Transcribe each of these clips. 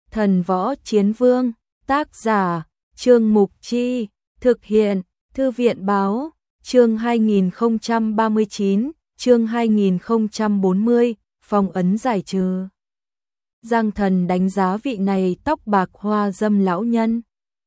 Thần Võ Chiến Vương, tác giả, Trương Mục Chi, thực hiện, Thư viện Báo, chương 2039, chương 2040, phong ấn giải trừ. Giang Thần đánh giá vị này tóc bạc hoa dâm lão nhân.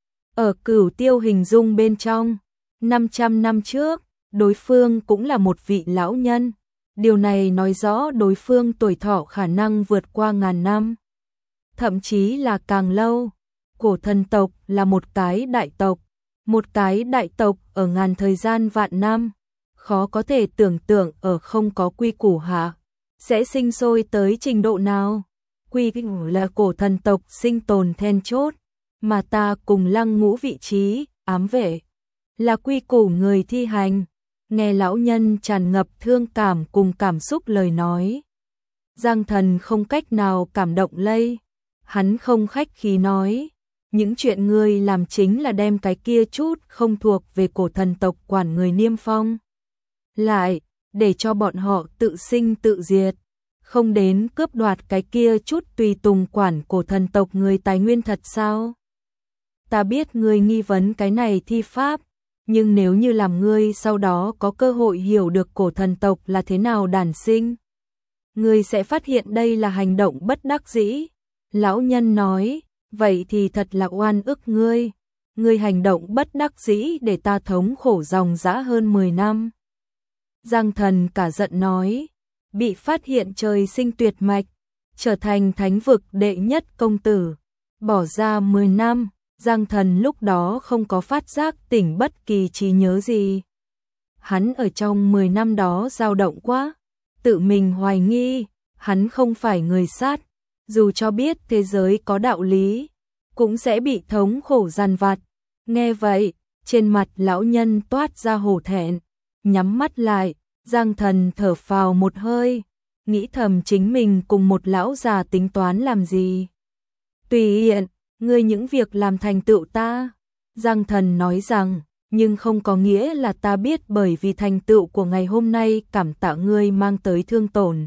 Ở Cửu Tiêu hình dung bên trong, 500 năm trước, đối phương cũng là một vị lão nhân. Điều này nói rõ đối phương tuổi thọ khả năng vượt qua 1000 năm. Thậm chí là càng lâu. Cổ thần tộc là một cái đại tộc. Một cái đại tộc ở ngàn thời gian vạn năm. Khó có thể tưởng tượng ở không có quy củ hạ sẽ sinh sôi tới trình độ nào. Quy củ là cổ thần tộc sinh tồn then chốt. Mà ta cùng Lăng Ngũ vị trí, ám vệ. Là quy củ người thi hành. Nghe lão nhân tràn ngập thương cảm cùng cảm xúc lời nói. Giang Thần không cách nào cảm động lây. Hắn không khách khí nói. Những chuyện ngươi làm chính là đem cái kia chút không thuộc về cổ thần tộc quản người niêm phong. Lại, để cho bọn họ tự sinh tự diệt. Không đến cướp đoạt cái kia chút tùy tùng quản cổ thần tộc người tài nguyên thật sao? Ta biết ngươi nghi vấn cái này thi pháp. Nhưng nếu như làm ngươi sau đó có cơ hội hiểu được cổ thần tộc là thế nào đản sinh, ngươi sẽ phát hiện đây là hành động bất đắc dĩ. Lão nhân nói, vậy thì thật là oan ức ngươi. Ngươi hành động bất đắc dĩ để ta thống khổ dòng dã hơn 10 năm. Giang Thần cả giận nói, bị phát hiện trời sinh tuyệt mạch, trở thành thánh vực đệ nhất công tử. Bỏ ra 10 năm. Giang Thần lúc đó không có phát giác tỉnh bất kỳ trí nhớ gì. Hắn ở trong 10 năm đó dao động quá, tự mình hoài nghi, hắn không phải người sát, dù cho biết thế giới có đạo lý, cũng sẽ bị thống khổ dằn vặt. Nghe vậy, trên mặt lão nhân toát ra hổ thẹn, nhắm mắt lại, Giang Thần thở phào một hơi, nghĩ thầm chính mình cùng một lão già tính toán làm gì. Tùy hiện. Ngươi những việc làm thành tựu ta, Giang Thần nói rằng, nhưng không có nghĩa là ta biết bởi vì thành tựu của ngày hôm nay cảm tạ ngươi mang tới thương tổn.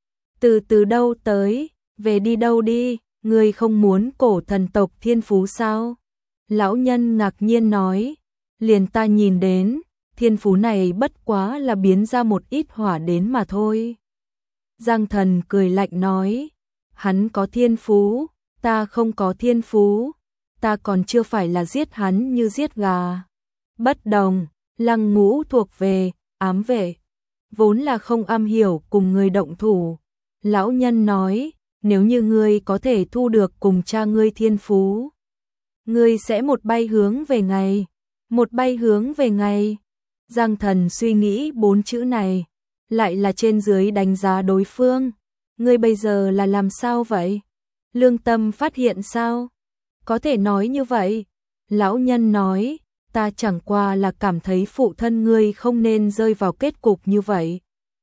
Từ đâu tới, về đi đâu đi, ngươi không muốn cổ thần tộc thiên phú sao? Lão nhân ngạc nhiên nói, liền ta nhìn đến, thiên phú này bất quá là biến ra một ít hỏa đến mà thôi. Giang Thần cười lạnh nói, hắn có thiên phú. Ta không có thiên phú, ta còn chưa phải là giết hắn như giết gà. Bất đồng, Lăng Ngũ thuộc về, ám vệ, vốn là không am hiểu cùng người động thủ. Lão nhân nói, nếu như ngươi có thể thu được cùng cha ngươi thiên phú, ngươi sẽ một bay hướng về ngày, một bay hướng về ngày. Giang Thần suy nghĩ 4 chữ này, lại là trên dưới đánh giá đối phương. Ngươi bây giờ là làm sao vậy? Lương tâm phát hiện sao? Có thể nói như vậy. Lão nhân nói, ta chẳng qua là cảm thấy phụ thân ngươi không nên rơi vào kết cục như vậy.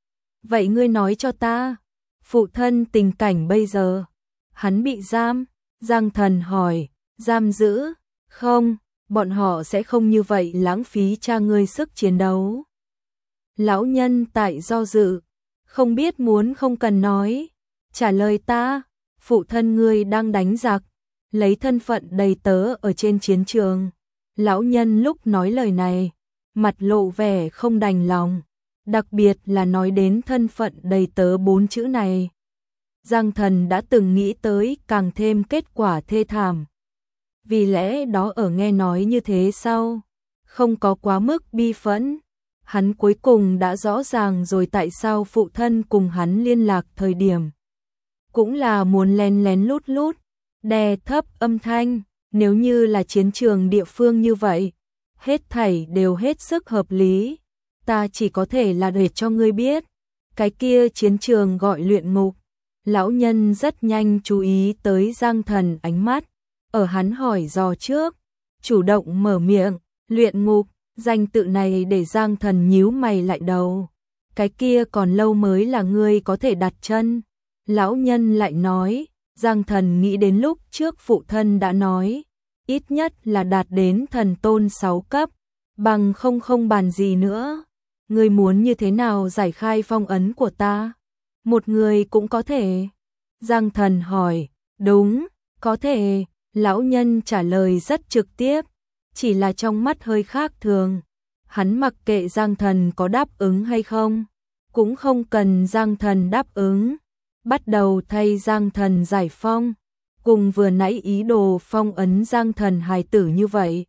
Vậy ngươi nói cho ta, phụ thân tình cảnh bây giờ, hắn bị giam? Giang Thần hỏi, giam giữ? Không, bọn họ sẽ không như vậy lãng phí cha ngươi sức chiến đấu. Lão nhân tại do dự, không biết muốn không cần nói, trả lời ta. Phụ thân ngươi đang đánh giặc, lấy thân phận đầy tớ ở trên chiến trường. Lão nhân lúc nói lời này, mặt lộ vẻ không đành lòng, đặc biệt là nói đến thân phận đầy tớ 4 chữ này. Giang Thần đã từng nghĩ tới càng thêm kết quả thê thảm. Vì lẽ đó ở nghe nói như thế sau, không có quá mức bi phẫn. Hắn cuối cùng đã rõ ràng rồi tại sao phụ thân cùng hắn liên lạc thời điểm. Cũng là muốn lén lén lút lút, đè thấp âm thanh, nếu như là chiến trường địa phương như vậy, hết thảy đều hết sức hợp lý. Ta chỉ có thể là để cho ngươi biết, cái kia chiến trường gọi luyện ngục. Lão nhân rất nhanh chú ý tới Giang Thần ánh mắt, ở hắn hỏi dò trước, chủ động mở miệng, luyện ngục, danh tự này để Giang Thần nhíu mày lại đầu. Cái kia còn lâu mới là ngươi có thể đặt chân. Lão nhân lại nói, Giang Thần nghĩ đến lúc trước phụ thân đã nói, ít nhất là đạt đến thần tôn 6 cấp, bằng không bàn gì nữa. Ngươi muốn như thế nào giải khai phong ấn của ta? Một người cũng có thể. Giang Thần hỏi, đúng, Có thể, lão nhân trả lời rất trực tiếp, chỉ là trong mắt hơi khác thường. Hắn mặc kệ Giang Thần có đáp ứng hay không, cũng không cần Giang Thần đáp ứng. Bắt đầu thay Giang Thần giải phong, cùng vừa nãy ý đồ phong ấn Giang Thần hài tử như vậy.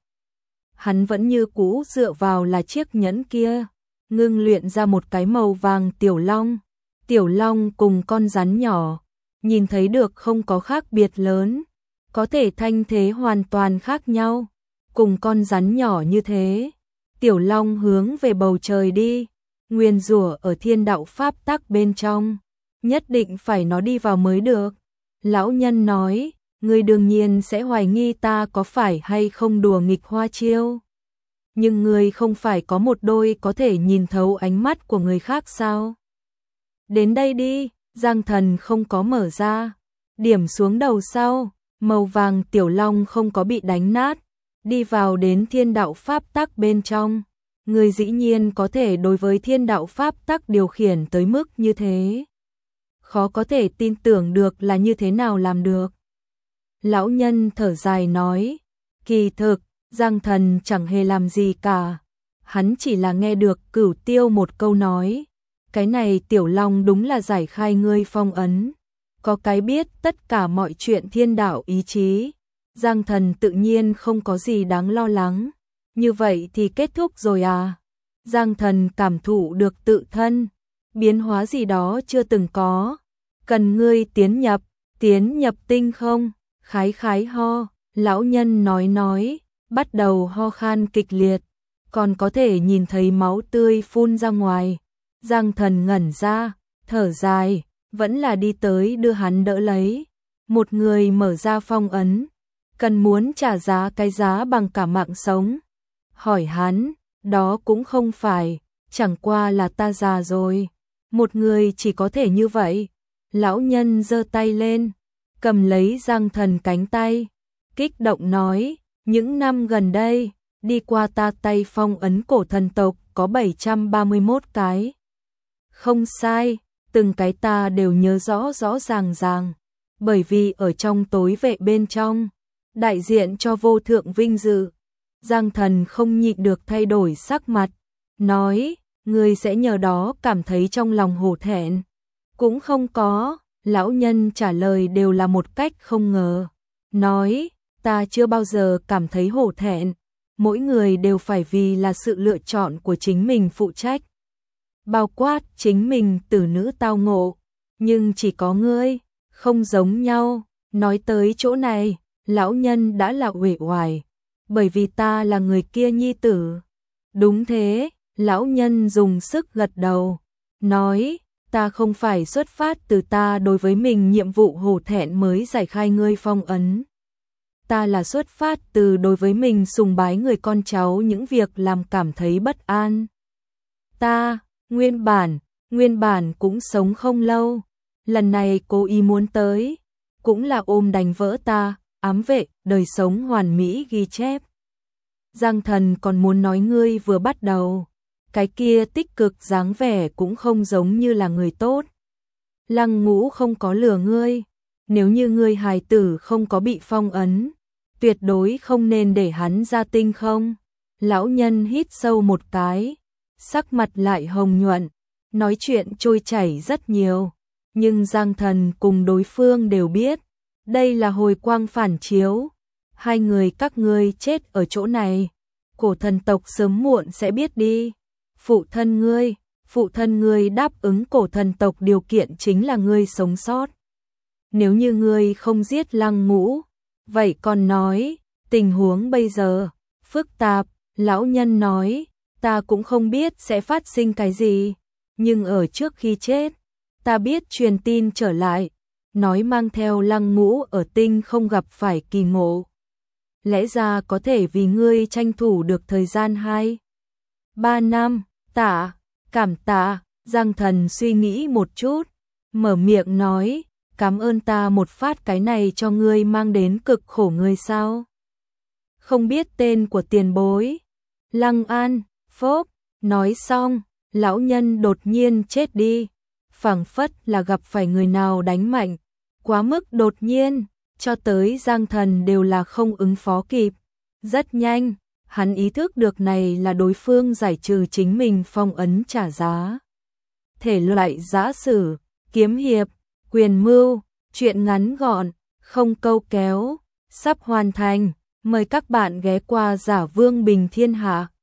Hắn vẫn như cũ dựa vào là chiếc nhẫn kia, ngưng luyện ra một cái màu vàng tiểu long. Tiểu long cùng con rắn nhỏ, nhìn thấy được không có khác biệt lớn, có thể thanh thế hoàn toàn khác nhau. Cùng con rắn nhỏ như thế, tiểu long hướng về bầu trời đi, nguyền rủa ở thiên đạo pháp tắc bên trong, nhất định phải nó đi vào mới được. Lão nhân nói, ngươi đương nhiên sẽ hoài nghi ta có phải hay không đùa nghịch hoa chiêu. Nhưng ngươi không phải có một đôi có thể nhìn thấu ánh mắt của người khác sao? Đến đây đi, Giang Thần không có mở ra, điểm xuống đầu sau, màu vàng tiểu long không có bị đánh nát, đi vào đến thiên đạo pháp tắc bên trong. Người dĩ nhiên có thể đối với thiên đạo pháp tắc điều khiển tới mức như thế. Khó có thể tin tưởng được là như thế nào làm được. Lão nhân thở dài nói, kỳ thực, Giang Thần chẳng hề làm gì cả. Hắn chỉ là nghe được Cửu Tiêu một câu nói, cái này tiểu long đúng là giải khai ngươi phong ấn. Có cái biết tất cả mọi chuyện thiên đạo ý chí. Giang Thần tự nhiên không có gì đáng lo lắng. Như vậy thì kết thúc rồi à? Giang Thần cảm thụ được tự thân, biến hóa gì đó chưa từng có. Cần ngươi tiến nhập tinh không? Khái khái ho, lão nhân nói, bắt đầu ho khan kịch liệt, còn có thể nhìn thấy máu tươi phun ra ngoài. Giang Thần ngẩn ra, thở dài, vẫn là đi tới đưa hắn đỡ lấy. Một người mở ra phong ấn, cần muốn trả giá cái giá bằng cả mạng sống. Hỏi hắn, đó cũng không phải, chẳng qua là ta già rồi. Một người chỉ có thể như vậy. Lão nhân giơ tay lên, cầm lấy Giang Thần cánh tay, kích động nói, những năm gần đây, đi qua ta tay phong ấn cổ thần tộc có 731 cái. Không sai, từng cái ta đều nhớ rõ rõ ràng, bởi vì ở trong tối vệ bên trong, đại diện cho vô thượng vinh dự. Giang Thần không nhịn được thay đổi sắc mặt, nói, ngươi sẽ nhờ đó cảm thấy trong lòng hổ thẹn. Cũng không có, lão nhân trả lời đều là một cách không ngờ. Nói, ta chưa bao giờ cảm thấy hổ thẹn, mỗi người đều phải vì là sự lựa chọn của chính mình phụ trách. Bao quát chính mình tử nữ tao ngộ, nhưng chỉ có ngươi, không giống nhau. Nói tới chỗ này, lão nhân đã là uể oải, bởi vì ta là người kia nhi tử. Đúng thế, lão nhân dùng sức gật đầu, nói, ta không phải xuất phát từ ta đối với mình nhiệm vụ hổ thẹn mới giải khai ngươi phong ấn. Ta là xuất phát từ đối với mình sùng bái người con cháu những việc làm cảm thấy bất an. Ta, nguyên bản cũng sống không lâu, lần này cố ý muốn tới, cũng là ôm đánh vỡ ta, ám vệ, đời sống hoàn mỹ ghi chép. Giang Thần còn muốn nói ngươi vừa bắt đầu, cái kia tích cực dáng vẻ cũng không giống như là người tốt. Lăng Ngũ không có lừa ngươi, nếu như ngươi hài tử không có bị phong ấn, tuyệt đối không nên để hắn ra tinh không. Lão nhân hít sâu một cái, sắc mặt lại hồng nhuận, nói chuyện trôi chảy rất nhiều, nhưng Giang Thần cùng đối phương đều biết, đây là hồi quang phản chiếu. Hai người các ngươi chết ở chỗ này, cổ thần tộc sớm muộn sẽ biết đi. Phụ thân ngươi đáp ứng cổ thần tộc điều kiện chính là ngươi sống sót. Nếu như ngươi không giết Lăng Ngũ, vậy còn nói, tình huống bây giờ phức tạp. Lão nhân nói, ta cũng không biết sẽ phát sinh cái gì, nhưng ở trước khi chết, ta biết truyền tin trở lại, nói mang theo Lăng Ngũ ở tinh không gặp phải kỳ ngộ. Lẽ ra có thể vì ngươi tranh thủ được thời gian 2-3 năm. Cảm tạ. Giang Thần suy nghĩ một chút, mở miệng nói, cảm ơn ta một phát, cái này cho ngươi mang đến cực khổ ngươi sao? Không biết tên của tiền bối. Lăng An, phốp, nói xong, lão nhân đột nhiên chết đi, phảng phất là gặp phải người nào đánh mạnh, quá mức đột nhiên, cho tới Giang Thần đều là không ứng phó kịp. Rất nhanh, hắn ý thức được này là đối phương giải trừ chính mình phong ấn trả giá. Thể loại giã sử, kiếm hiệp, quyền mưu, truyện ngắn gọn, không câu kéo, sắp hoàn thành. Mời các bạn ghé qua Giả Vương Bình Thiên Hạ.